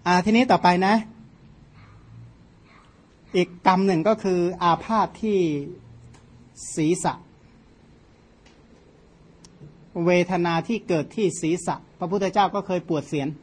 ทีนี้ต่อไปนะอีกกรรมหนึ่งก็คืออาพาธที่ศีรษะเวทนาที่เกิดที่ศีรษะพระพุทธเจ้าก็เคยปวดเสียน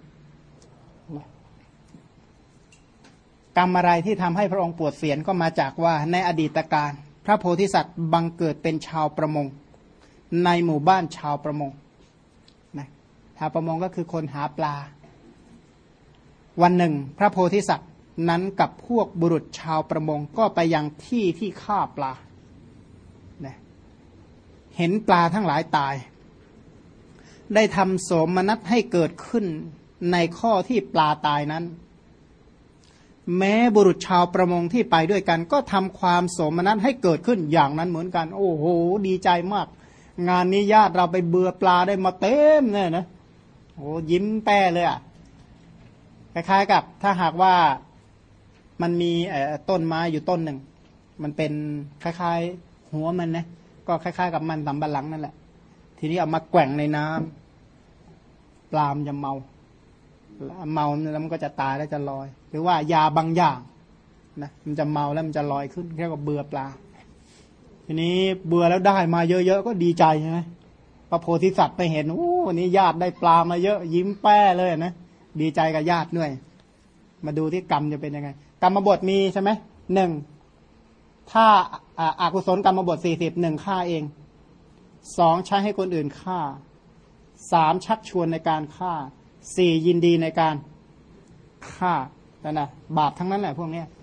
กรรมอะไรที่ทำให้พระองค์ปวดเสียนก็มาจากว่าในอดีตการพระโพธิสัตว์บังเกิดเป็นชาวประมงในหมู่บ้านชาวประมงนะชาวประมงก็คือคนหาปลาวันหนึ่งพระโพธิสัตว์นั้นกับพวกบุรุษชาวประมงก็ไปยังที่ที่ฆ่าปลานะเห็นปลาทั้งหลายตายได้ทำโสมนัสให้เกิดขึ้นในข้อที่ปลาตายนั้นแม้บุรุษชาวประมงที่ไปด้วยกันก็ทำความโสมนัสให้เกิดขึ้นอย่างนั้นเหมือนกันโอ้โหดีใจมากงานนี้ญาติเราไปเบื่อปลาได้มาเต็มเนี่ยนะโอ้ยิ้มแป้เลยอ่ะคล้ายๆกับถ้าหากว่ามันมีต้นไม้อยู่ต้นหนึ่งมันเป็นคล้ายๆหัวมันนะก็คล้ายๆกับมันสำปะหลังนั่นแหละทีนี้เอามาแกว่งในน้ำปลามจะเมาแล้วมันก็จะตายแล้วจะลอยหรือว่ายาบางอย่างนะมันจะเมาแล้วมันจะลอยขึ้นเรียกว่าเบื่อปลาทีนี้เบื่อแล้วได้มาเยอะๆก็ดีใจใช่ไหมพระโพธิสัตว์ไปเห็นโอ้วันนี้ญาติได้ปลามาเยอะยิ้มแป้เลยนะดีใจกับญาติด้วยมาดูที่กรรมจะเป็นยังไงกรรมบทมีใช่ไหมหนึ่งถ้าอากุศลกรรมบท40ฆ่าเอง2ใช้ให้คนอื่นฆ่า3ชักชวนในการฆ่า4ยินดีในการฆ่านั่นนะบาปทั้งนั้นแหละพวกนี้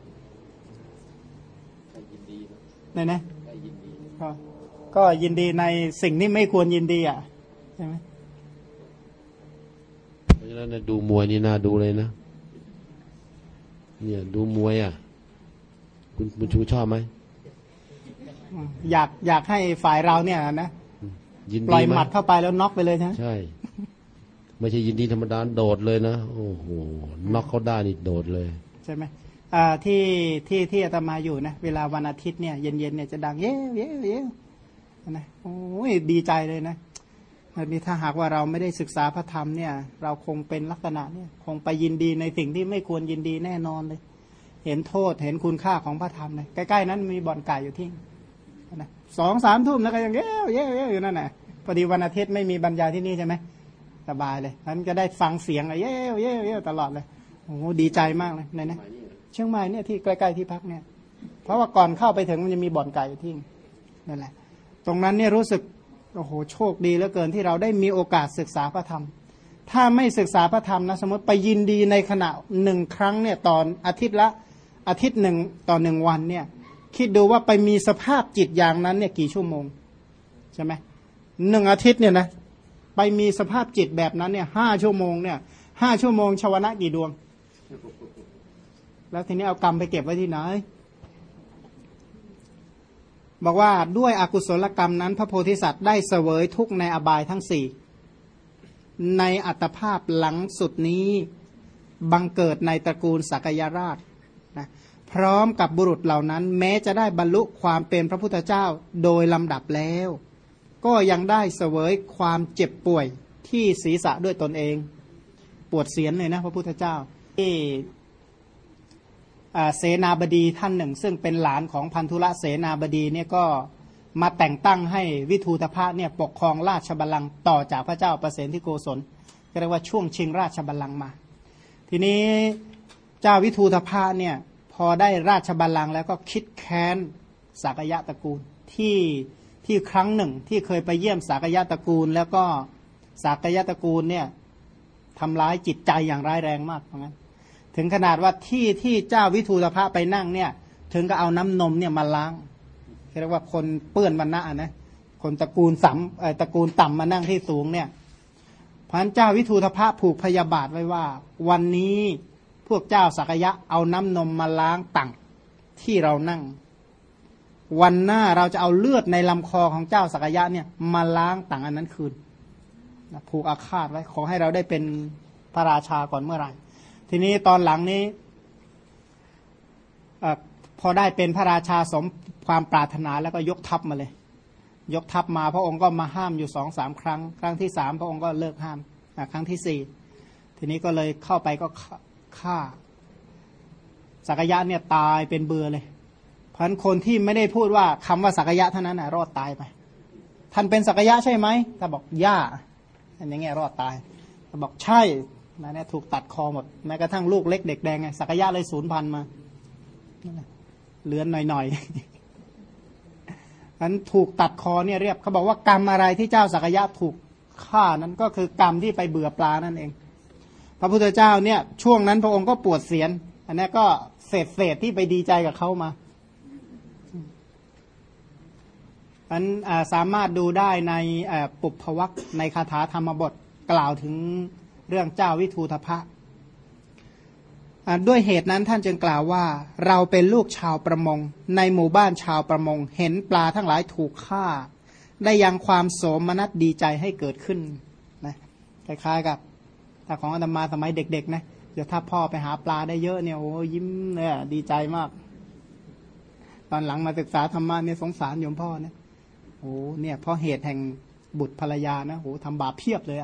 เนี่ยนะก็ยินดีในสิ่งที่ไม่ควรยินดีอ่ะใช่ไหมเพราะฉะนั้นดูมวยนี่น่าดูเลยนะเนี่ยดูมวยอ่ะคุณชูชอบไหมอยากให้ฝ่ายเราเนี่ยนะปล่อยหมัดเข้าไปแล้วน็อกไปเลยใช่ไหมใช่ไม่ใช่ยินดีธรรมดาโดดเลยนะโอ้โหน็อกเขาได้นี่โดดเลยใช่ไหมที่อาตมาอยู่นะเวลาวันอาทิตย์เนี่ยเย็นๆเนี่ยจะดังเย้เย้เย้นะโอ้ยดีใจเลยนะนี่ถ้าหากว่าเราไม่ได้ศึกษาพระธรรมเนี่ยเราคงเป็นลักษณะเนี่ยคงไปยินดีในสิ่งที่ไม่ควรยินดีแน่นอนเลยเห็นโทษเห็นคุณค่าของพระธรรมเลยใกล้ๆนั้นมีบ่อนไก่อยู่ที่นะ2-3 ทุ่มแล้วก็ยังเย้เย้เย้อยู่นั่นแหละพอดีวันอาทิตย์ไม่มีบรรยายที่นี่ใช่ไหมสบายเลยนั้นจะได้ฟังเสียงเย้เย้เย้ตลอดเลยโอ้ดีใจมากเลยนะเชียงใหม่เนี่ยที่ใกล้ๆที่พักเนี่ยเพราะว่าก่อนเข้าไปถึงมันจะมีบ่อนไก่อยู่ที่นั่นแหละตรงนั้นเนี่ยรู้สึกโอ้โหโชคดีเหลือเกินที่เราได้มีโอกาสศึกษาพระธรรมถ้าไม่ศึกษาพระธรรมนะสมมติไปยินดีในขณะ1 ครั้งเนี่ยตอนอาทิตย์หนึ่งต่อ1 วันเนี่ยคิดดูว่าไปมีสภาพจิตอย่างนั้นเนี่ยกี่ชั่วโมงใช่ไหม1 อาทิตย์เนี่ยนะไปมีสภาพจิตแบบนั้นเนี่ย5 ชั่วโมงเนี่ย5 ชั่วโมงชวนะกี่ดวงแล้วทีนี้เอากรรมไปเก็บไว้ที่ไหนบอกว่าด้วยอกุศลกรรมนั้นพระโพธิสัตว์ได้เสวยทุกข์ในอบายทั้ง4ในอัตภาพหลังสุดนี้บังเกิดในตระกูลสักยราชนะพร้อมกับบุรุษเหล่านั้นแม้จะได้บรรลุความเป็นพระพุทธเจ้าโดยลำดับแล้วก็ยังได้เสวยความเจ็บป่วยที่ศีรษะด้วยตนเองปวดเสียนเลยนะพระพุทธเจ้าที่เสนาบดีท่านหนึ่งซึ่งเป็นหลานของพันธุละเสนาบดีเนี่ยก็มาแต่งตั้งให้วิทูตภะเนี่ยปกครองราชบัลลังก์ต่อจากพระเจ้าประเสนที่โกศลก็เรียกว่าช่วงชิงราชบัลลังก์มาทีนี้เจ้าวิทูตภะเนี่ยพอได้ราชบัลลังก์แล้วก็คิดแค้นสากยะตระกูลที่ครั้งหนึ่งที่เคยไปเยี่ยมสากยะตระกูลแล้วก็สากยะตระกูลเนี่ยทำร้ายจิตใจอย่างร้ายแรงมากเพราะงั้นถึงขนาดว่าที่เจ้าวิทูตภะไปนั่งเนี่ยถึงก็เอาน้ำนมเนี่ยมาล้างเรียกว่าคนเปื้อนวรรณะนะคนตระกูลตระกูลต่ำมานั่งที่สูงเนี่ยเพราะฉะนั้นเจ้าวิทูตภะผูกพยาบาทไว้ว่าวันนี้พวกเจ้าสักยะเอาน้ำนมมาล้างตักที่เรานั่งวันหน้าเราจะเอาเลือดในลำคอของเจ้าสักยะเนี่ยมาล้างตักอันนั้นคืนผูกอาฆาตไว้ขอให้เราได้เป็นพระราชาก่อนเมื่อไหร่ทีนี้ตอนหลังนี้พอได้เป็นพระราชาสมความปรารถนาแล้วก็ยกทัพมาเลยยกทัพมาพระองค์ก็มาห้ามอยู่2-3 ครั้งครั้งที่3พระองค์ก็เลิกห้ามครั้งที่4ทีนี้ก็เลยเข้าไปก็ฆ่าสักยะเนี่ยตายเป็นเบื่อเลยเพราะฉะนั้นคนที่ไม่ได้พูดว่าคำว่าสักยะเท่านั้นนะรอดตายไปท่านเป็นสักยะใช่ไหมถ้าบอกย่าอันอย่างเงี้ยรอดตายถ้าบอกใช่นะเนี่ยถูกตัดคอหมดแม้กระทั่งลูกเล็กเด็กแดงไงสักยะเลย0,000มาเลือนหน่อยๆนั้นถูกตัดคอเนี่ยเรียบเขาบอกว่ากรรมอะไรที่เจ้าสักยะถูกฆ่านั้นก็คือกรรมที่ไปเบื่อปลานั่นเองพระพุทธเจ้าเนี่ยช่วงนั้นพระองค์ก็ปวดเสียนอันนี้ก็เศษที่ไปดีใจกับเขามาอันสามารถดูได้ในปุพพวรรคในคาถาธรรมบทกล่าวถึงเรื่องเจ้าวิทูธพะด้วยเหตุนั้นท่านจึงกล่าวว่าเราเป็นลูกชาวประมงในหมู่บ้านชาวประมงเห็นปลาทั้งหลายถูกฆ่าได้ยังความโสมนัสดีใจให้เกิดขึ้นนะคล้ายๆกับแต่ของอาตมาสมัยเด็กๆนะเดี๋ยวถ้าพ่อไปหาปลาได้เยอะเนี่ยโอ้ยิ้มเนี่ยดีใจมากตอนหลังมาศึกษาธรรมะเนี่ยสงสารโยมพ่อเนี่ยโอ้เนี่ยเพราะเหตุแห่งบุตรภรรยานะโอ้ทำบาปเพียบเลย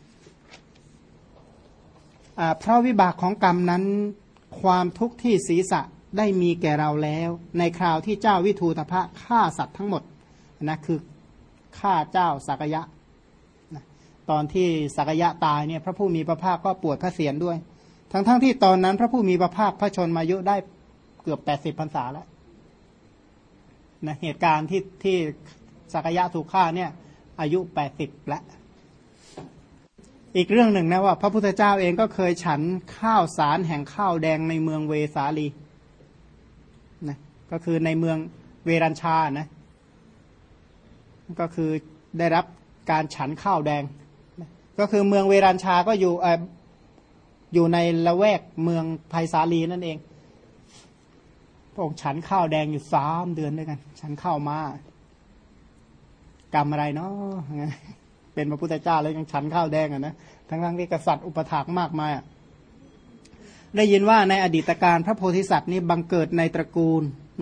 เพราะวิบากของกรรมนั้นความทุกข์ที่ศีรษะได้มีแก่เราแล้วในคราวที่เจ้าวิทูตภะฆ่าสัตว์ทั้งหมดนะคือฆ่าเจ้าสักยะนะตอนที่สักยะตายเนี่ยพระผู้มีพระภาคก็ปวดพระเศียรด้วยทั้งที่ตอนนั้นพระผู้มีพระภาคพระชนมายุได้เกือบ80 พรรษาแล้วนะเหตุการณ์ที่สักยะถูกฆ่าเนี่ยอายุ80แล้วอีกเรื่องหนึ่งนะว่าพระพุทธเจ้าเองก็เคยฉันข้าวสารแห่งข้าวแดงในเมืองเวสาลีนะก็คือในเมืองเวรัญชานะก็คือได้รับการฉันข้าวแดงนะก็คือเมืองเวรัญชาก็อยู่ในละแวกเมืองไผ่สาลีนั่นเองพระองค์ฉันข้าวแดงอยู่3 เดือนด้วยกันฉันข้าวมากรรมอะไรเนาะเป็นพระพุทธเจ้าแล้วยังฉันข้าวแดงอ่ะนะทั้งที่กษัตริย์อุปถากมากมายได้ยินว่าในอดีตการพระโพธิสัตว์นี้บังเกิดในตระกูล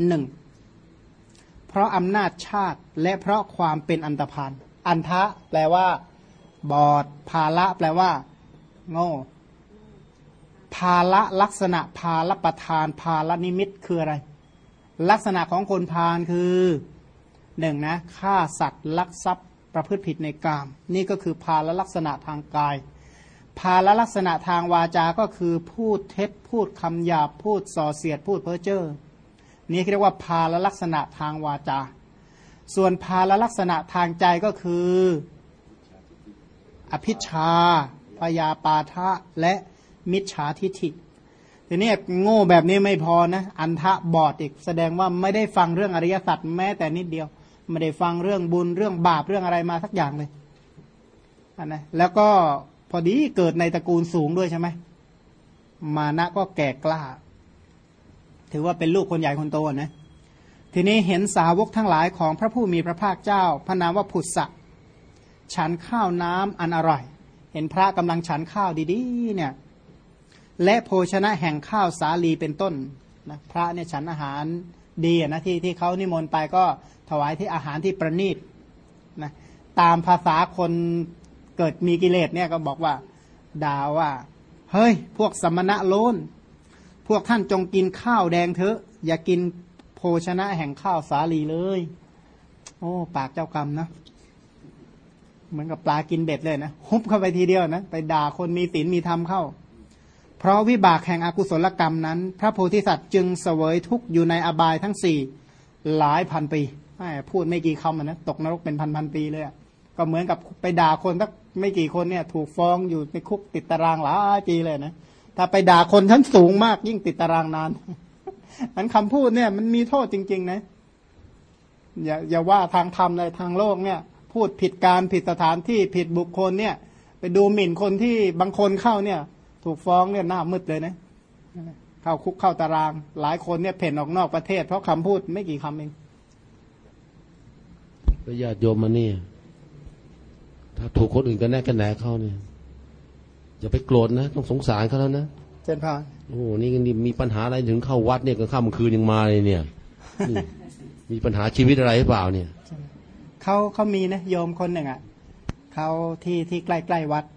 1เพราะอำนาจชาติและเพราะความเป็นอันธพาลอันทะแปลว่าบอดภาละแปลว่าโง่ภาละลักษณะภาลประทานภาลนิมิตคืออะไรลักษณะของคนพาลคือ1นะฆ่าสัตว์ลักทรัพย์ประพฤติผิดในกามนี่ก็คือภาลลักษณะทางกายภาลลักษณะทางวาจาก็คือพูดเท็จพูดคำหยาบพูดส่อเสียดพูดเพ้อเจ้อนี่เรียกว่าภาลลักษณะทางวาจาส่วนภาลลักษณะทางใจก็คืออภิชฌาพยาปาทะและมิจฉาทิฏฐิทีนี้โง่แบบนี้ไม่พอนะอันทะบอดอีกแสดงว่าไม่ได้ฟังเรื่องอริยสัจแม้แต่นิดเดียวไม่ได้ฟังเรื่องบุญเรื่องบาปเรื่องอะไรมาสักอย่างเลยนะแล้วก็พอดีเกิดในตระกูลสูงด้วยใช่ไหมมานะก็แก่กล้าถือว่าเป็นลูกคนใหญ่คนโตนะทีนี้เห็นสาวกทั้งหลายของพระผู้มีพระภาคเจ้าพระนามว่าพุทธะฉันข้าวน้ำอันอร่อยเห็นพระกำลังฉันข้าวดีๆเนี่ยและโภชนะแห่งข้าวสาลีเป็นต้นนะพระเนี่ยฉันอาหารดีนะที่เขานิมนต์ไปก็ถวายที่อาหารที่ประณีตนะตามภาษาคนเกิดมีกิเลสเนี่ยก็บอกว่าด่าว่าเฮ้ยพวกสมณะโลนพวกท่านจงกินข้าวแดงเถอะอย่ากินโภชนะแห่งข้าวสาลีเลยโอ้ปากเจ้ากรรมนะเหมือนกับปลากินเบ็ดเลยนะฮุบเข้าไปทีเดียวนะไปด่าคนมีศีลมีธรรมเข้าเพราะวิบากแห่งอกุศลกรรมนั้นพระโพธิสัตว์จึงเสวยทุกข์อยู่ในอบายทั้ง4หลายพันปีพูดไม่กี่คำนะตกนรกเป็นพันปีเลยก็เหมือนกับไปด่าคนสักไม่กี่คนเนี่ยถูกฟ้องอยู่ในคุกติดตารางหลายปีเลยนะถ้าไปด่าคนชั้นสูงมากยิ่งติดตารางนานนั้นคำพูดเนี่ยมันมีโทษจริงๆนะอย่าว่าทางธรรมเลยทางโลกเนี่ยพูดผิดการผิดสถานที่ผิดบุคคลเนี่ยไปดูหมิ่นคนที่บางคนเข้าเนี่ยถูกฟ้องเนี่ยหน้ามืดเลยนะเข้าคุกเข้าตารางหลายคนเนี่ยเพ่นออกนอกประเทศเพราะคำพูดไม่กี่คำเองก็ญาติโยมมานี่ถ้าถูกคนอื่นกันแน่กันแหนเขาเนี่ยอย่าไปโกรธนะต้องสงสารเขาแล้วนะเจนพานโอ้นี่มีปัญหาอะไรถึงเข้าวัดเนี่ยก็ค่ำคืนยังมาเลยเนี่ยมีปัญหาชีวิตอะไรหรือเปล่าเนี่ยเขามีนะโยมคนหนึ่งอ่ะเขาที่ใกล้ๆวัด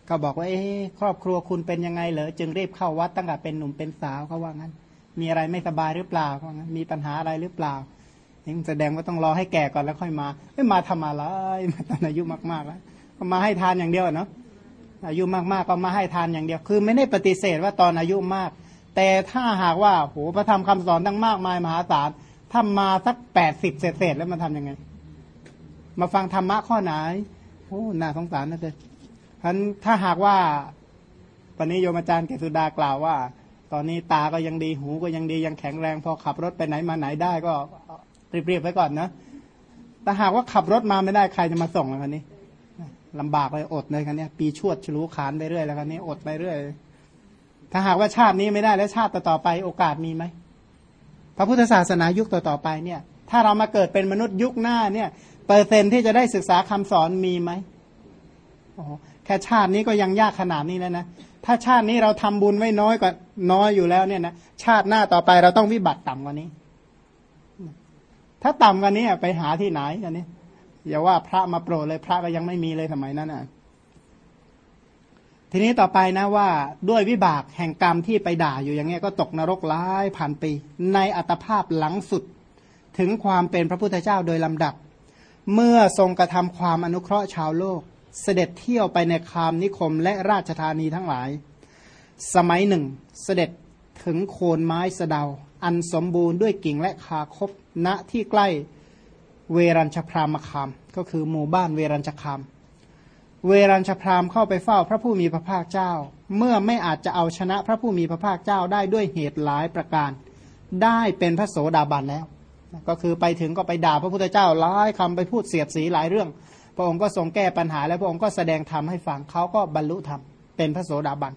ก็บอกว่าครอบครัวคุณเป็นยังไงเหรอจึงรีบเข้าวัดตั้งแต่เป็นหนุ่มเป็นสาวเขาว่างั้นมีอะไรไม่สบายหรือเปล่าเขาว่างั้นมีปัญหาอะไรหรือเปล่านี่แสดงว่าต้องรอให้แก่ก่อนแล้วค่อยมาไม่มาทำอะไรมาตอนอายุมากๆแล้วก็มาให้ทานอย่างเดียวเนาะอายุมากๆก็มาให้ทานอย่างเดียวคือไม่ได้ปฏิเสธว่าตอนอายุมากแต่ถ้าหากว่าโหพระธรรมคำสอนตั้งมากมายมหาศาลถ้ามาสัก80เศษแล้วมาทำยังไงมาฟังธรรมะข้อไหนโอ้น่าสงสารนะเจ๊ฉะนั้นถ้าหากว่าวันนี้โยมอาจารย์เกษสุดากล่าวว่าตอนนี้ตาก็ยังดีหูก็ยังดียังแข็งแรงพอขับรถไปไหนมาไหนได้ก็รีบๆไว้ก่อนนะแต่หากว่าขับรถมาไม่ได้ใครจะมาส่งแล้วคันนี้ลำบากเลยอดเลยคันนี้ปีชวดฉลูขานไปเรื่อยแล้วคันนี้อดไปเรื่อยถ้าหากว่าชาตินี้ไม่ได้แล้วชาติต่อไปโอกาสมีไหมพระพุทธศาสนายุคต่อๆไปเนี่ยถ้าเรามาเกิดเป็นมนุษย์ยุคหน้าเนี่ยเปอร์เซ็นต์ที่จะได้ศึกษาคำสอนมีไหมโอ้แค่ชาตินี้ก็ยังยากขนาดนี้แล้วนะถ้าชาตินี้เราทำบุญไว้น้อยกว่าน้อยอยู่แล้วเนี่ยนะชาติหน้าต่อไปเราต้องวิบัติต่ำกว่านี้ถ้าต่ำกว่านี้ไปหาที่ไหนอันนี้อย่าว่าพระมาโปรดเลยพระก็ยังไม่มีเลยสมัยนั้นน่ะทีนี้ต่อไปนะว่าด้วยวิบากแห่งกรรมที่ไปด่าอยู่อย่างเงี้ยก็ตกนรกหลายพันปีในอัตภาพหลังสุดถึงความเป็นพระพุทธเจ้าโดยลำดับเมื่อทรงกระทำความอนุเคราะห์ชาวโลกเสด็จเที่ยวไปในคามนิคมและราชธานีทั้งหลายสมัยหนึ่งเสด็จถึงโคนไม้สะเดาอันสมบูรณ์ด้วยกิ่งและคาคบณที่ใกล้เวรัญชพรามคามก็คือหมู่บ้านเวรัญชคามเวรัญชพรามเข้าไปเฝ้าพระผู้มีพระภาคเจ้าเมื่อไม่อาจจะเอาชนะพระผู้มีพระภาคเจ้าได้ด้วยเหตุหลายประการได้เป็นพระโสดาบันแล้วก็คือไปถึงก็ไปด่าพระพุทธเจ้าหลายคำไปพูดเสียดสีหลายเรื่องพระองค์ก็ทรงแก้ปัญหาและพระองค์ก็แสดงธรรมให้ฟังเขาก็บรรลุธรรมเป็นพระโสดาบัน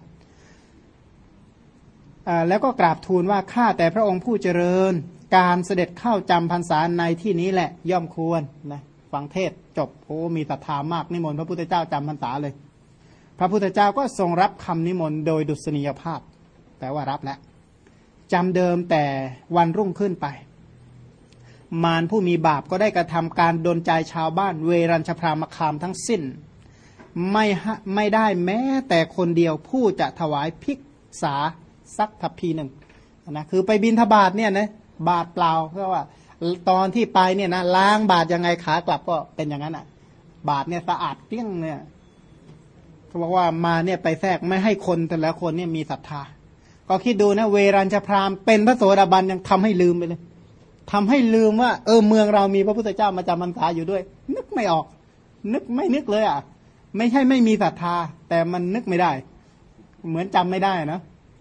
แล้วก็กราบทูลว่าข้าแต่พระองค์ผู้เจริญการเสด็จเข้าจำพรรษาในที่นี้แหละย่อมควรนะฟังเทศจบโอ้มีศรัทธามากนิมนต์พระพุทธเจ้าจำพรรษาเลยพระพุทธเจ้าก็ทรงรับคำนิมนต์โดยดุษณียภาพแปลว่ารับแล้วจำเดิมแต่วันรุ่งขึ้นไปมารผู้มีบาปก็ได้กระทำการดลใจชาวบ้านเวรัญชพรามคามทั้งสิ้นไม่ได้แม้แต่คนเดียวผู้จะถวายภิกษาสักทัพพีหนึ่งนะคือไปบิณฑบาตเนี่ยนะบาตรเปล่าเพราะว่าตอนที่ไปเนี่ยนะล้างบาตรยังไงขากลับก็เป็นอย่างนั้นอ่ะบาตรเนี่ยสะอาดเปี้ยงเนี่ยเขาบอกว่ามาเนี่ยไปแทรกไม่ให้คนแต่ละคนเนี่ยมีศรัทธาก็คิดดูนะเวรัญชพรามเป็นพระโสดาบันยังทำให้ลืมไปเลยทำให้ลืมว่าเมืองเรามีพระพุทธเจ้ามาจำพรรษาอยู่ด้วยนึกไม่ออกนึกเลยอ่ะไม่ใช่ไม่มีศรัทธาแต่มันนึกไม่ได้เหมือนจำไม่ได้นะ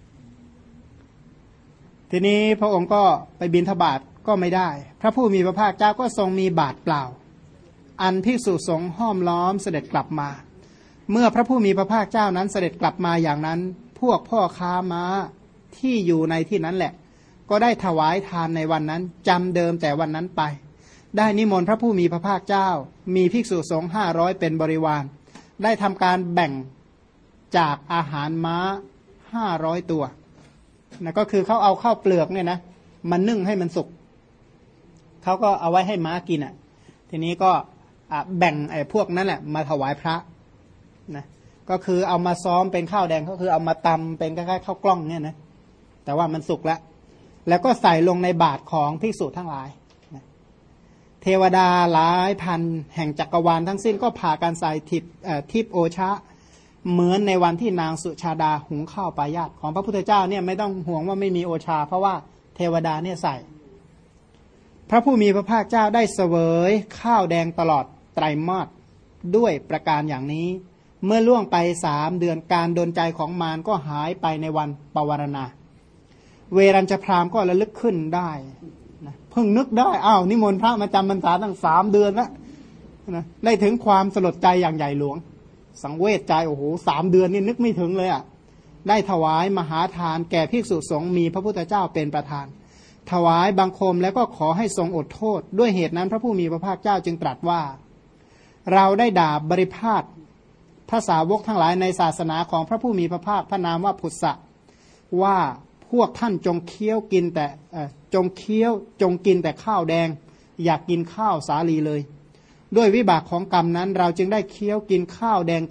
ทีนี้พระองค์ก็ไปบิณฑบาตก็ไม่ได้พระผู้มีพระภาคเจ้าก็ทรงมีบาตรเปล่าอันภิกษุสงฆ์ห้อมล้อมเสด็จกลับมาเมื่อพระผู้มีพระภาคเจ้านั้นเสด็จกลับมาอย่างนั้นพวกพ่อค้าม้าที่อยู่ในที่นั้นแหละก็ได้ถวายทานในวันนั้นจำเดิมแต่วันนั้นไปได้นิมนต์พระผู้มีพระภาคเจ้ามีภิกษุสงฆ์500เป็นบริวารได้ทำการแบ่งจากอาหารม้า500ตัวนะก็คือเขาเอาข้าวเปลือกเนี่ยนะมันนึ่งให้มันสุกเขาก็เอาไว้ให้ม้ากินอ่ะทีนี้ก็แบ่งไอ้พวกนั้นแหละมาถวายพระนะก็คือเอามาซ้อมเป็นข้าวแดงก็คือเอามาตำเป็นคล้ายๆข้าวกล้องเนี่ยนะแต่ว่ามันสุกแล้วก็ใส่ลงในบาตรของภิกษุทั้งหลายนะเทวดาหลายพันแห่งจักรวาลทั้งสิ้นก็พากันใส่ทิพโอชะเหมือนในวันที่นางสุชาดาหุงข้าวปายาตของพระพุทธเจ้าเนี่ยไม่ต้องห่วงว่าไม่มีโอชาเพราะว่าเทวดาเนี่ยใส่พระผู้มีพระภาคเจ้าได้เสวยข้าวแดงตลอดไตรมาสด้วยประการอย่างนี้เมื่อล่วงไป3 เดือนการดลใจของมารก็หายไปในวันปวารณาเวรัญชพรามก็ระลึกขึ้นได้นะเพิ่งนึกได้นิมนต์พระมาจำพรรษาตั้ง3 เดือนแล้วนะได้ถึงความสลดใจอย่างใหญ่หลวงสังเวชใจโอ้โห3 เดือนนี่นึกไม่ถึงเลยอ่ะได้ถวายมหาทานแก่ภิกษุสงฆ์มีพระพุทธเจ้าเป็นประธานถวายบังคมแล้วก็ขอให้ทรงอดโทษด้วยเหตุนั้นพระผู้มีพระภาคเจ้าจึงตรัสว่าเราได้ด่าบริพาทพระสาวกทั้งหลายในศาสนาของพระผู้มีพระภาคพระนามว่าพุทธะว่าพวกท่านจงเคี้ยวกินแต่จงกินแต่ข้าวแดงอยากกินข้าวสาลีเลยด้วยวิบากของกรรมนั้นเราจึงได้เคี้ยวกินข้าวแดงตลอด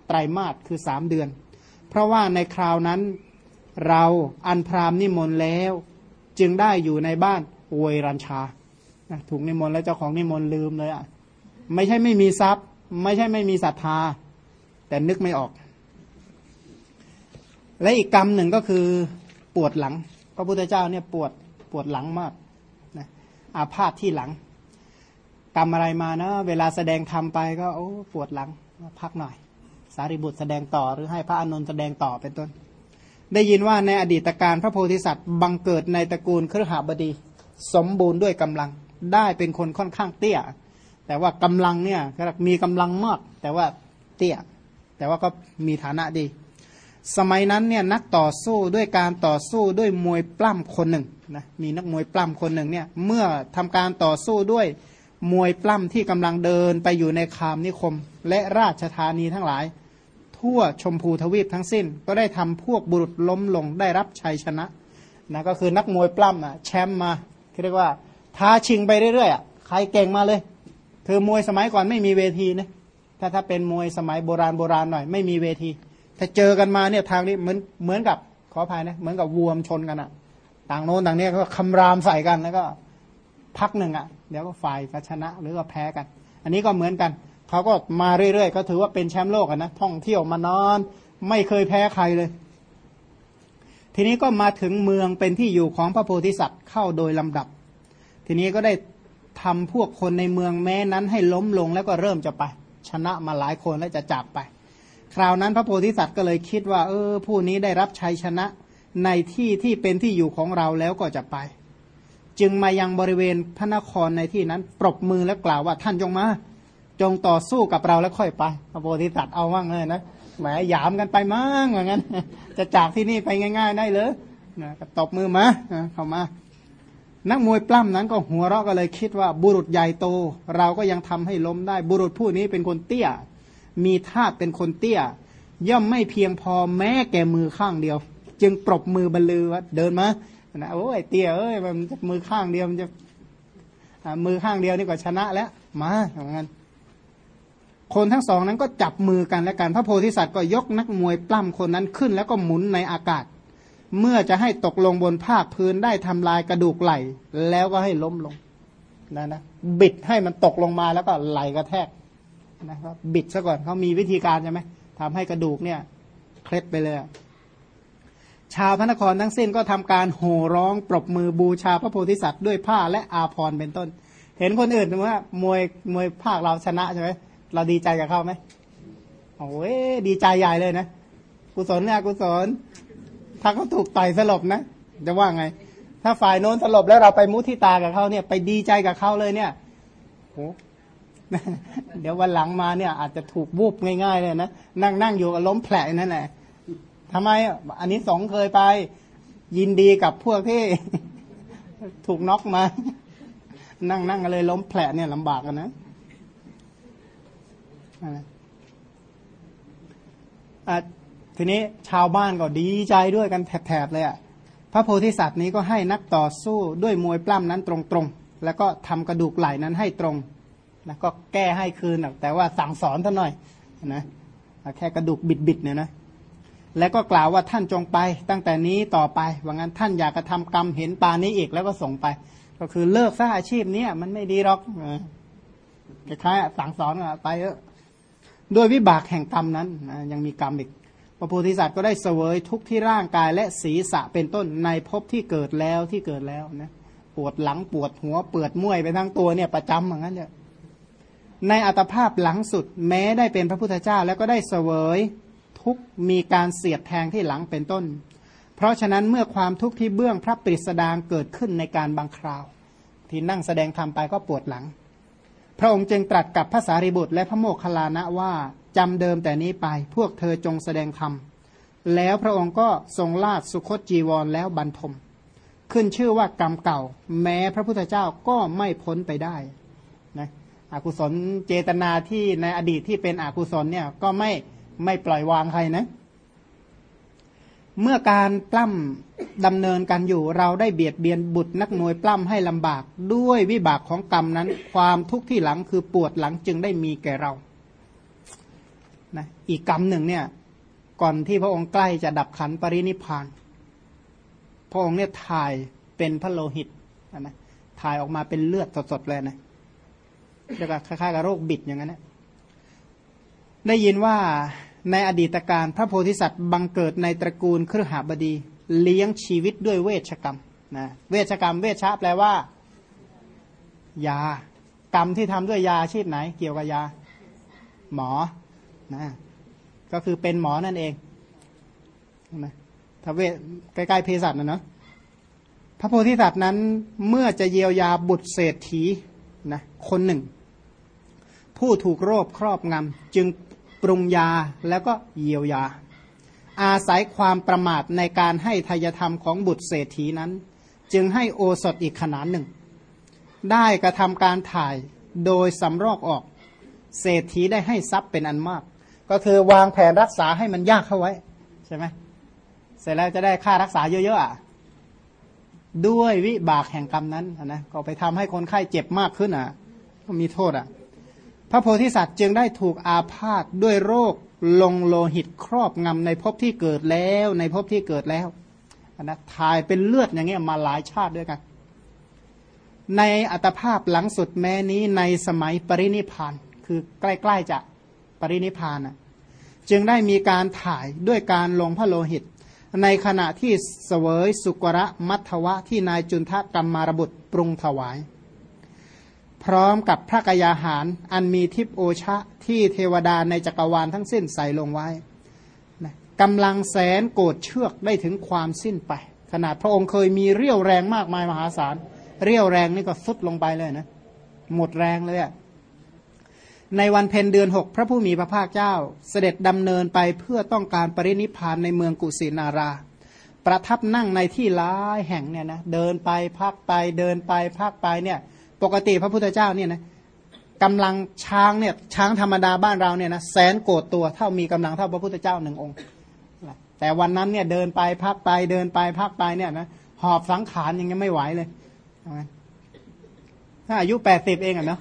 ไตรมาสคือ3 เดือนเพราะว่าในคราวนั้นเราอันพราหมณ์นิมนต์แล้วจึงได้อยู่ในบ้านเวรัญชาถูกนิมนต์แล้วเจ้าของนิมนต์ลืมเลยอ่ะไม่ใช่ไม่มีทรัพย์ไม่ใช่ไม่มีศรัทธาแต่นึกไม่ออกและอีกกรรมหนึ่งก็คือปวดหลังพระพุทธเจ้าเนี่ยปวดหลังมากนะอาพาธที่หลังกรรมอะไรมานะเวลาแสดงธรรมไปก็โอ้ปวดหลังพักหน่อยสารีบุตรแสดงต่อหรือให้พระอานนท์แสดงต่อเป็นต้นได้ยินว่าในอดีตการพระโพธิสัตว์บังเกิดในตระกูลคฤหบดีสมบูรณ์ด้วยกำลังได้เป็นคนค่อนข้างเตี้ยแต่ว่ากำลังเนี่ยมีกำลังมากแต่ว่าเตี้ยแต่ว่าก็มีฐานะดีสมัยนั้นเนี่ยนักต่อสู้ด้วยการต่อสู้ด้วยมวยปล้ำคนหนึ่งนะมีนักมวยปล้ำคนหนึ่งเนี่ยเมื่อทำการต่อสู้ด้วยมวยปล้ำที่กำลังเดินไปอยู่ในคามนิคมและราชธานีทั้งหลายทั่วชมพูทวีปทั้งสิ้นก็ได้ทำพวกบุรุษล้มลงได้รับชัยชนะนะก็คือนักมวยปล้ำนะแชมป์มาเรียกว่าท้าชิงไปเรื่อยๆใครเก่งมาเลยคือมวยสมัยก่อนไม่มีเวทีนะถ้าเป็นมวยสมัยโบราณหน่อยไม่มีเวทีถ้าเจอกันมาเนี่ยทางนี้เหมือนกับขออภัยนะเหมือนกับวัวชนกันอ่ะต่างโน้นต่างเนี้ยก็คำรามใส่กันแล้วก็พักหนึ่งอ่ะเดี๋ยวก็ฝ่ายก็ชนะหรือก็แพ้กันอันนี้ก็เหมือนกันเขาก็มาเรื่อยๆก็ถือว่าเป็นแชมป์โลกนะท่องเที่ยวมานอนไม่เคยแพ้ใครเลยทีนี้ก็มาถึงเมืองเป็นที่อยู่ของพระโพธิสัตว์เข้าโดยลำดับทีนี้ก็ได้ทำพวกคนในเมืองแม้นั้นให้ล้มลงแล้วก็เริ่มจะไปชนะมาหลายคนแล้วจะจากไปคราวนั้นพระโพธิสัตว์ก็เลยคิดว่าผู้นี้ได้รับชัยชนะในที่ที่เป็นที่อยู่ของเราแล้วก็จะไปจึงมายังบริเวณพระนครในที่นั้นปรบมือและกล่าวว่าท่านจงมาจงต่อสู้กับเราแล้วค่อยไปพระโพธิสัตว์เอาว่างเลยนะแหมหยามกันไปมั่งอย่างนั้นจะจากที่นี่ไปง่ายๆได้เลยนะก็ตบมือมาเข้ามานักมวยปล้ำนั้นก็หัวเราะก็เลยคิดว่าบุรุษใหญ่โตเราก็ยังทำให้ล้มได้บุรุษผู้นี้เป็นคนเตี้ยมีธาตุเป็นคนเตี้ยย่อมไม่เพียงพอแม้แก่มือข้างเดียวจึงปรบมือบรรลือว่าเดินมานะโอ้ยเตี้ยมันจะมือข้างเดียวมันจะมือข้างเดียวนี่ก็ชนะแล้วมาอย่างนั้นคนทั้งสองนั้นก็จับมือกันและกันพระโพธิสัตว์ก็ยกนักมวยปล้ำคนนั้นขึ้นแล้วก็หมุนในอากาศเมื่อจะให้ตกลงบนภาคพื้นได้ทำลายกระดูกไหล่แล้วก็ให้ล้มลงนะบิดให้มันตกลงมาแล้วก็ไหลกระแทกนะครับบิดซะก่อนเขามีวิธีการใช่ไหมทำให้กระดูกเนี่ยเคล็ดไปเลยชาวพระนครทั้งสิ้นก็ทำการโห่ร้องปรบมือบูชาพระโพธิสัตว์ด้วยผ้าและอาภรณ์เป็นต้นเห็นคนอื่นว่ามวยภาคเราชนะใช่ไหมเราดีใจกับเขาไหมโอ้ยดีใจใหญ่เลยนะกุศลเนี่ยกุศลถ้าเขาถูกต่อยสลบนะจะว่าไงถ้าฝ่ายโน้นสลบแล้วเราไปมุทิตากับเขาเนี่ยไปดีใจกับเขาเลยเนี่ยโอ้เดี๋ยววันหลังมาเนี่ยอาจจะถูกวูบง่ายๆเลยนะนั่งอยู่ล้มแผลนั่นแหละทำไมอันนี้สองเคยไปยินดีกับพวกที่ถูกน็อกมานั่งกันเลยล้มแผลเนี่ยลำบากกันนะทีนี้ชาวบ้านก็ดีใจด้วยกันแถบๆเลยอ่ะพระโพธิสัตว์นี้ก็ให้นักต่อสู้ด้วยมวยปล้ำนั้นตรงๆแล้วก็ทำกระดูกไหล่นั้นให้ตรงนะก็แก้ให้คืนแต่ว่าสั่งสอนท่านหน่อยนะแค่กระดูกบิดเนี่ยนะแล้วก็กล่าวว่าท่านจงไปตั้งแต่นี้ต่อไปว่างั้นท่านอยากกระทำกรรมเห็นปานนี้อีกแล้วก็ส่งไปก็คือเลิกซะอาชีพนี้มันไม่ดีหรอกคล้ายๆสั่งสอนไปด้วยวิบากแห่งกรรมนั้นยังมีกรรมอีกพระโพธิสัตว์ก็ได้เสวยทุกข์ที่ร่างกายและศีรษะเป็นต้นในภพที่เกิดแล้วนะปวดหลังปวดหัวเปิดมุ่ยไปทั้งตัวเนี่ยประจำอย่างนั้นเนี่ยในอัตภาพหลังสุดแม้ได้เป็นพระพุทธเจ้าแล้วก็ได้เสวยทุกข์มีการเสียดแทงที่หลังเป็นต้นเพราะฉะนั้นเมื่อความทุกข์ที่เบื้องพระปริสดางเกิดขึ้นในการบางคราวที่นั่งแสดงธรรมไปก็ปวดหลังพระองค์จึงตรัสกับพระสารีบุตรและพระโมคคัลลานะว่าจำเดิมแต่นี้ไปพวกเธอจงแสดงธรรมแล้วพระองค์ก็ทรงลาดสุคตจีวรแล้วบรรทมขึ้นชื่อว่ากรรมเก่าแม้พระพุทธเจ้าก็ไม่พ้นไปได้นะอกุศลเจตนาที่ในอดีตที่เป็นอกุศลเนี่ยก็ไม่ปล่อยวางใครนะเมื่อการปล้ำดำเนินกันอยู่เราได้เบียดเบียนบุตรนักมวยปล้ำให้ลำบากด้วยวิบากของกรรมนั้นความทุกข์ที่หลังคือปวดหลังจึงได้มีแก่เรานะอีกกรรมหนึ่งเนี่ยก่อนที่พระองค์ใกล้จะดับขันปรินิพพานพระองค์เนี่ยถ่ายเป็นพระโลหิตนะถ่ายออกมาเป็นเลือดสดๆเลยนะเรียกว่าคล้ายๆกับโรคบิดอย่างนั้นนะได้ยินว่าในอดีตการพระโพธิสัตว์บังเกิดในตระกูลคฤหบดีเลี้ยงชีวิตด้วยเวชกรรมนะเวชกรรมเวชะแปลว่ายากรรมที่ทำด้วยยาอาชีพไหนเกี่ยวกับยาหมอนะก็คือเป็นหมอนั่นเองนะถ้าเวใกล้ๆเภสัชนะเนาะพระโพธิสัตว์นั้นเมื่อจะเยียวยาบุตรเศรษฐีนะคนหนึ่งผู้ถูกโรคครอบงำจึงปรุงยาแล้วก็เยียวยาอาศัยความประมาทในการให้ทายธรรมของบุตรเศรษฐีนั้นจึงให้โอสถอีกขนาดหนึ่งได้กระทำการถ่ายโดยสำรอกออกเศรษฐีได้ให้ทรัพย์เป็นอันมากก็คือวางแผนรักษาให้มันยากเข้าไว้ใช่ไหมเสร็จแล้วจะได้ค่ารักษาเยอะๆอ่ะด้วยวิบากแห่งกรรมนั้นนะก็ไปทำให้คนไข้เจ็บมากขึ้นอ่ะก็มีโทษอ่ะพระโพธิสัตว์จึงได้ถูกอาพาธด้วยโรคลงโลหิตครอบงำในภพที่เกิดแล้วในภพที่เกิดแล้วนะถ่ายเป็นเลือดอย่างเงี้ยมาหลายชาติด้วยกันในอัตภาพหลังสุดแม้นี้ในสมัยปรินิพพานคือใกล้ๆจะปรินิพพานนะจึงได้มีการถ่ายด้วยการลงพระโลหิตในขณะที่เสวยสุกระมัทวะที่นายจุนทกัมมารบุตรปรุงถวายพร้อมกับพระกยาหารอันมีทิพโอชะที่เทวดาในจักรวาลทั้งสิ้นใส่ลงไว้นะกำลังแสนโกรธเชือกได้ถึงความสิ้นไปขนาดพระองค์เคยมีเรี่ยวแรงมากมายมหาศาลเรี่ยวแรงนี่ก็สุดลงไปเลยนะหมดแรงเลยอะในวันเพ็ญเดือน 6พระผู้มีพระภาคเจ้าเสด็จดำเนินไปเพื่อต้องการปรินิพพานในเมืองกุสินาราประทับนั่งในที่หลายแห่งเนี่ยนะเดินไปพักไปเดินไปพักไปเนี่ยปกติพระพุทธเจ้าเนี่ยนะกำลังช้างเนี่ยช้างธรรมดาบ้านเราเนี่ยนะแสนโกรธตัวเท่ามีกำลังเท่าพระพุทธเจ้าหนึ่งองค์แต่วันนั้นเนี่ยเดินไปพักไปเดินไปพักไปเนี่ยนะหอบสังขารยังไม่ไหวเลยถ้าอายุ80เองอ่ะเนาะ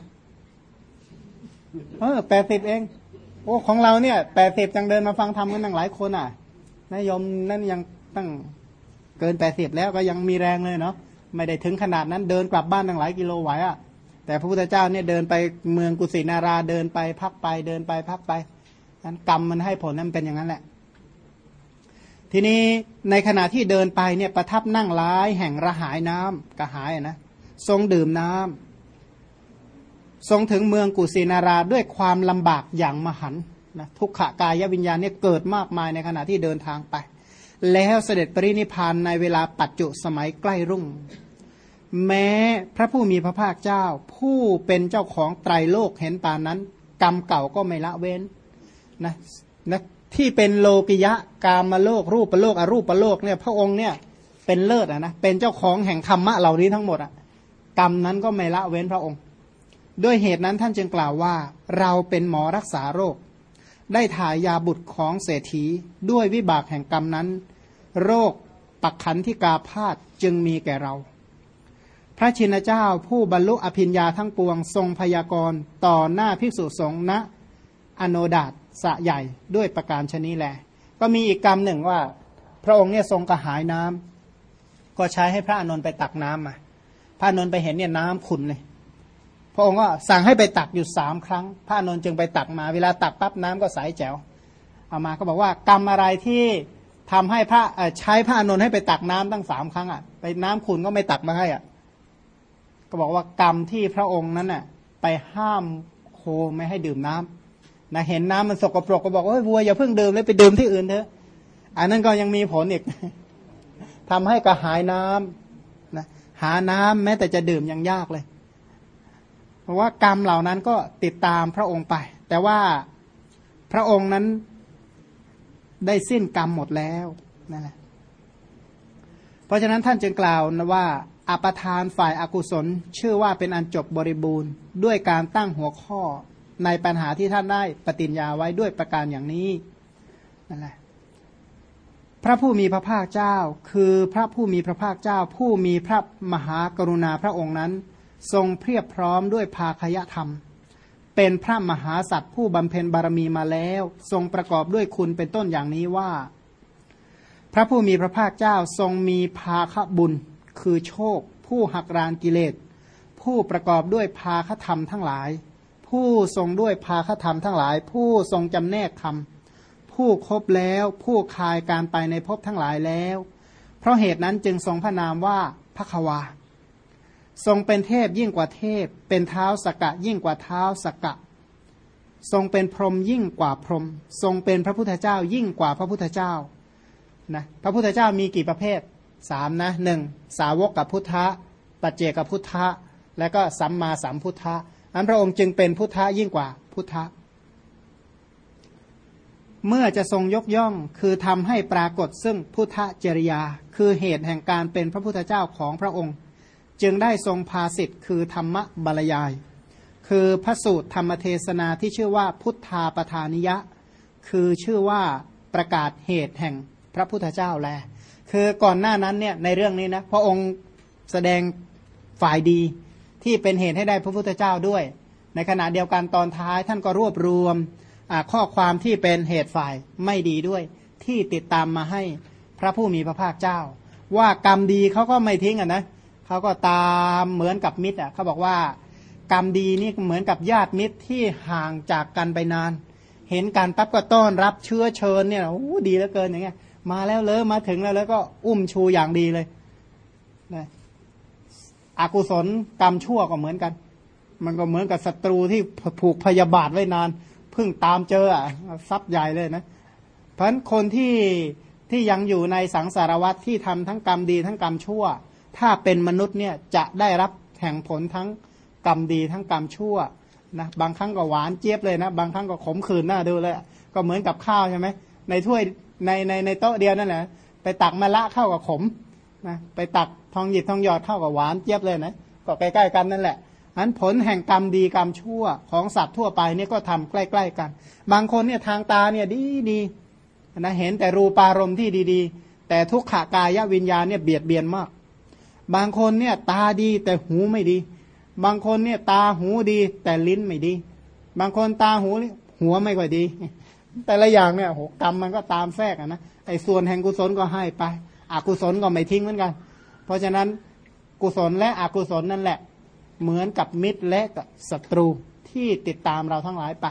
80เองโอ้ของเราเนี่ย80จังเดินมาฟังธรรมกันตั้งหลายคนอ่ะนายมนั่นยังตั้งเกิน80แล้วก็ยังมีแรงเลยเนาะไม่ได้ถึงขนาดนั้นเดินกลับบ้านตั้งหลายกิโลไหวอ่ะแต่พระพุทธเจ้าเนี่ยเดินไปเมืองกุสินาราเดินไปพักไปเดินไปพักไปนั้นกรรมมันให้ผลนั้นเป็นอย่างนั้นแหละทีนี้ในขณะที่เดินไปเนี่ยประทับนั่งหลายแห่งระหายน้ำกระหายนะทรงดื่มน้ำทรงถึงเมืองกุสินาราด้วยความลำบากอย่างมหันต์นะทุกขกายวิญญาณเนี่ยเกิดมากมายในขณะที่เดินทางไปแล้วเสด็จปรินิพพานในเวลาปัจจุสมัยใกล้รุ่งแม้พระผู้มีพระภาคเจ้าผู้เป็นเจ้าของไตรโลกเห็นปานนั้นกรรมเก่าก็ไม่ละเว้นนะที่เป็นโลกิยะกามโลกรูปโลกอรูปโลกเนี่ยพระองค์เนี่ยเป็นเลิศนะเป็นเจ้าของแห่งธรรมะเหล่านี้ทั้งหมดอ่ะกรรมนั้นก็ไม่ละเว้นพระองค์ด้วยเหตุนั้นท่านจึงกล่าวว่าเราเป็นหมอรักษาโรคได้ถ่ายยาบุตรของเศรษฐีด้วยวิบากแห่งกรรมนั้นโรคปักขันธิกาพาธจึงมีแก่เราพระชินเจ้าผู้บรรลุอภิญญาทั้งปวงทรงพยากรณ์ต่อหน้าภิกษุสงฆ์ณอโนดาตสะใหญ่ด้วยประการชนี้แลก็มีอีกกรรมหนึ่งว่าพระองค์เนี่ยทรงกระหายน้ำก็ใช้ให้พระอานนท์ไปตักน้ำมาพระอานนท์ไปเห็นเนี่ยน้ำขุ่นเลยพระองค์ก็สั่งให้ไปตักอยู่3ครั้งพระอานนท์จึงไปตักมาเวลาตักปั๊บน้ำก็ใสแจ๋วเอามาก็บอกว่ากรรมอะไรที่ทำให้ใช้พระอานนท์ให้ไปตักน้ำตั้ง3ครั้งอ่ะไปน้ำขุ่นก็ไม่ตักมาให้อ่ะก็บอกว่ากรรมที่พระองค์นั้นน่ะไปห้ามโคไม่ให้ดื่มน้ำนะเห็นน้ำมันสกปรกก็บอกว่าวัวอย่าเพิ่งดื่มเลยไปดื่มที่อื่นเถอะอันนั้นก็ยังมีผลอีก ทำให้กระหายน้ำนะหาน้ำแม้แต่จะดื่มยังยากเลยเพราะว่ากรรมเหล่านั้นก็ติดตามพระองค์ไปแต่ว่าพระองค์นั้นได้สิ้นกรรมหมดแล้วนั่นแหละเพราะฉะนั้นท่านจึงกล่าวนะว่าอปทานฝ่ายอากุศลชื่อว่าเป็นอันจบบริบูรณ์ด้วยการตั้งหัวข้อในปัญหาที่ท่านได้ปฏิญญาไว้ด้วยประการอย่างนี้นั่นแหละพระผู้มีพระภาคเจ้าคือพระผู้มีพระภาคเจ้าผู้มีพระมหากรุณาพระองค์นั้นทรงเพียบพร้อมด้วยภาคยธรรมเป็นพระมหาสัตว์ผู้บำเพ็ญบารมีมาแล้วทรงประกอบด้วยคุณเป็นต้นอย่างนี้ว่าพระผู้มีพระภาคเจ้าทรงมีภาคบุญคือโชคผู้หักรานกิเลสผู้ประกอบด้วยภาคธรรมทั้งหลายผู้ทรงด้วยภาคธรรมทั้งหลายผู้ทรงจำแนกธรรมผู้ครบแล้วผู้คายการไปในภพทั้งหลายแล้วเพราะเหตุนั้นจึงทรงพระนามว่าภควาทรงเป็นเทพยิ่งกว่าเทพเป็นเท้าสกะยิ่งกว่าเท้าสกะทรงเป็นพรหมยิ่งกว่าพรหมทรงเป็นพระพุทธเจ้ายิ่งกว่าพระพุทธเจ้านะพระพุทธเจ้ามีกี่ประเภท3นะ1สาวกกับพุทธะปัจเจกพุทธะและก็สัมมาสัมพุทธะอันพระองค์จึงเป็นพุทธะยิ่งกว่าพุทธะเมื่อจะทรงยกย่องคือทำให้ปรากฏซึ่งพุทธจริยาคือเหตุแห่งการเป็นพระพุทธเจ้าของพระองค์จึงได้ทรงภาสิทธิ์คือธรรมบรรยายคือพระสูตรธรรมเทศนาที่ชื่อว่าพุทธาปทานิยะคือชื่อว่าประกาศเหตุแห่งพระพุทธเจ้าแลคือก่อนหน้านั้นเนี่ยในเรื่องนี้นะพระองค์แสดงฝ่ายดีที่เป็นเหตุให้ได้พระพุทธเจ้าด้วยในขณะเดียวกันตอนท้ายท่านก็รวบรวมข้อความที่เป็นเหตุฝ่ายไม่ดีด้วยที่ติดตามมาให้พระผู้มีพระภาคเจ้าว่ากรรมดีเขาก็ไม่ทิ้งนะเขาก็ตามเหมือนกับมิตรเขาบอกว่ากรรมดีนี่เหมือนกับญาติมิตรที่ห่างจากกันไปนานเห็นกันปั๊บก็ต้อนรับเชื้อเชิญเนี่ยโอ้ดีเหลือเกินอย่างเงี้ยมาแล้วเลยมาถึงแล้วก็อุ้มชูอย่างดีเลยนะอกุศลกรรมชั่วก็เหมือนกันมันก็เหมือนกับศัตรูที่ผูกพยาบาทไว้นานเพิ่งตามเจอซับใหญ่เลยนะเพราะฉะนั้นคนที่ยังอยู่ในสังสารวัฏที่ทำทั้งกรรมดีทั้งกรรมชั่วถ้าเป็นมนุษย์เนี่ยจะได้รับแห่งผลทั้งกรรมดีทั้งกรรมชั่วนะบางครั้งก็หวานเจี๊ยบเลยนะบางครั้งก็ขมขื่นหน้าดูเลยก็เหมือนกับข้าวใช่ไหมในถ้วยในโต๊ะเดียวนั่นแหละไปตักมะละเข้ากับขมนะไปตักทองหยิบทองหยอดเข้ากับหวานเจี๊ยบเลยนะก็ใกล้ๆกันนั่นแหละอันผลแห่งกรรมดีกรรมชั่วของสัตว์ทั่วไปเนี่ยก็ทำใกล้ๆกันบางคนเนี่ยทางตาเนี่ยดีนะเห็นแต่รูปารมณ์ที่ดีๆแต่ทุกขากายวิญญาณเนี่ยเบียดเบียนมากบางคนเนี่ยตาดีแต่หูไม่ดีบางคนเนี่ยตาหูดีแต่ลิ้นไม่ดีบางคนตาหูหัวไม่ค่อยดีแต่ละอย่างเนี่ยโหกรรมมันก็ตามแทรกนะไอ้ส่วนแห่งกุศลก็ให้ไปอกุศลก็ไม่ทิ้งเหมือนกันเพราะฉะนั้นกุศลและอกุศลนั่นแหละเหมือนกับมิตรและกับศัตรูที่ติดตามเราทั้งหลายไป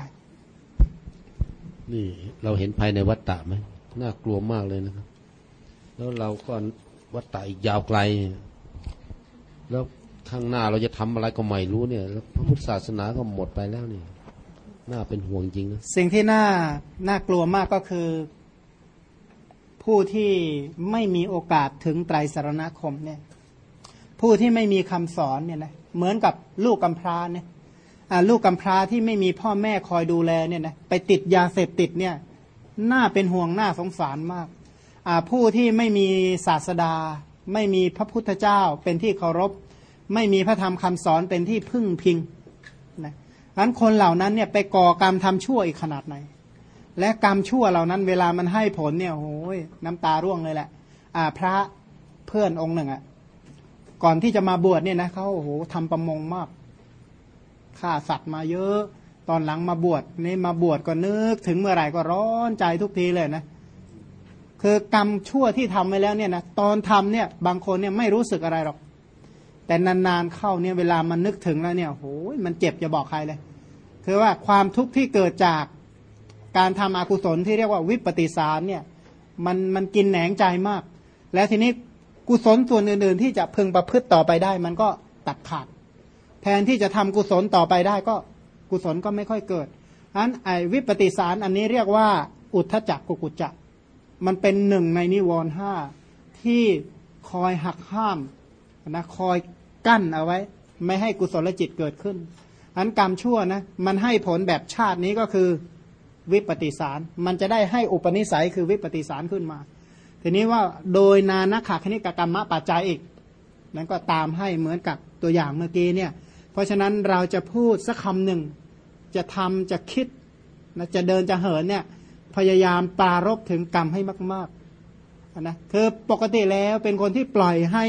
นี่เราเห็นภายในวัฏฏะไหมน่ากลัวมากเลยนะครับแล้วเราก็วัฏฏะอีกยาวไกลแล้วข้างหน้าเราจะทำอะไรก็ไม่รู้เนี่ยแล้วพระพุทธศาสนาก็หมดไปแล้วนี่น่าเป็นห่วงจริงนะสิ่งที่น่ากลัวมากก็คือผู้ที่ไม่มีโอกาสถึงไตรสรณคมเนี่ยผู้ที่ไม่มีคำสอนเนี่ยนะเหมือนกับลูกกำพร้าเนี่ยลูกกำพร้าที่ไม่มีพ่อแม่คอยดูแลเนี่ยนะไปติดยาเสพติดเนี่ยน่าเป็นห่วงน่าสงสารมากผู้ที่ไม่มีศาสดาไม่มีพระพุทธเจ้าเป็นที่เคารพไม่มีพระธรรมคำสอนเป็นที่พึ่งพิงนะงั้นคนเหล่านั้นเนี่ยไปก่อกรรมทำชั่วอีกขนาดไหนและกรรมชั่วเหล่านั้นเวลามันให้ผลเนี่ยโอ้ยน้ำตาร่วงเลยแหละพระเพื่อนองค์หนึ่งก่อนที่จะมาบวชเนี่ยนะเขาโอ้โหทำประมงมากฆ่าสัตว์มาเยอะตอนหลังมาบวชนี่มาบวชก็นึกถึงเมื่อไหร่ก็ร้อนใจทุกทีเลยนะคือกรรมชั่วที่ทำไปแล้วเนี่ยนะตอนทำเนี่ยบางคนเนี่ยไม่รู้สึกอะไรหรอกแต่นานๆเข้าเนี่ยเวลามันนึกถึงแล้วเนี่ยโอ้ยมันเจ็บจะบอกใครเลยคือว่าความทุกข์ที่เกิดจากการทำอกุศลที่เรียกว่าวิปฏิสารเนี่ยมันกินแหนงใจมากแล้วทีนี้กุศลส่วนอื่นๆที่จะพึงประพฤติต่อไปได้มันก็ตัดขาดแทนที่จะทำกุศลต่อไปได้ก็กุศลก็ไม่ค่อยเกิดอันไอวิปฏิสารอันนี้เรียกว่าอุทธัจจกุกุจจะมันเป็นหนึ่งในนิวรณ์ห้าที่คอยหักห้ามนะคอยกั้นเอาไว้ไม่ให้กุศลจิตเกิดขึ้นอันกรรมชั่วนะมันให้ผลแบบชาตินี้ก็คือวิปฏิสารมันจะได้ให้อุปนิสัยคือวิปฏิสารขึ้นมาทีนี้ว่าโดยนานักขคณิกกรรมปัจจัยอีกนั้นก็ตามให้เหมือนกับตัวอย่างเมื่อกี้เนี่ยเพราะฉะนั้นเราจะพูดสักคำหนึ่งจะทำจะคิดนะจะเดินจะเหินเนี่ยพยายามปรารภถึงกรรมให้มากๆนะคือปกติแล้วเป็นคนที่ปล่อยให้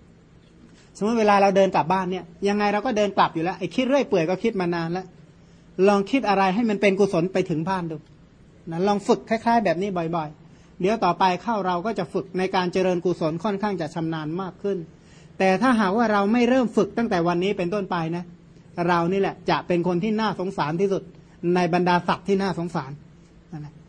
สมมติเวลาเราเดินกลับบ้านเนี่ยยังไงเราก็เดินกลับอยู่แล้วไอ้คิดเรื่อยเปื่อยก็คิดมานานแล้วลองคิดอะไรให้มันเป็นกุศลไปถึงบ้านดูนะลองฝึกคล้ายๆแบบนี้บ่อยๆเดี๋ยวต่อไปเข้าเราก็จะฝึกในการเจริญกุศลค่อนข้างจะชำนาญมากขึ้นแต่ถ้าหากว่าเราไม่เริ่มฝึกตั้งแต่วันนี้เป็นต้นไปนะเรานี่แหละจะเป็นคนที่น่าสงสารที่สุดในบรรดาสัตว์ที่น่าสงสารนะ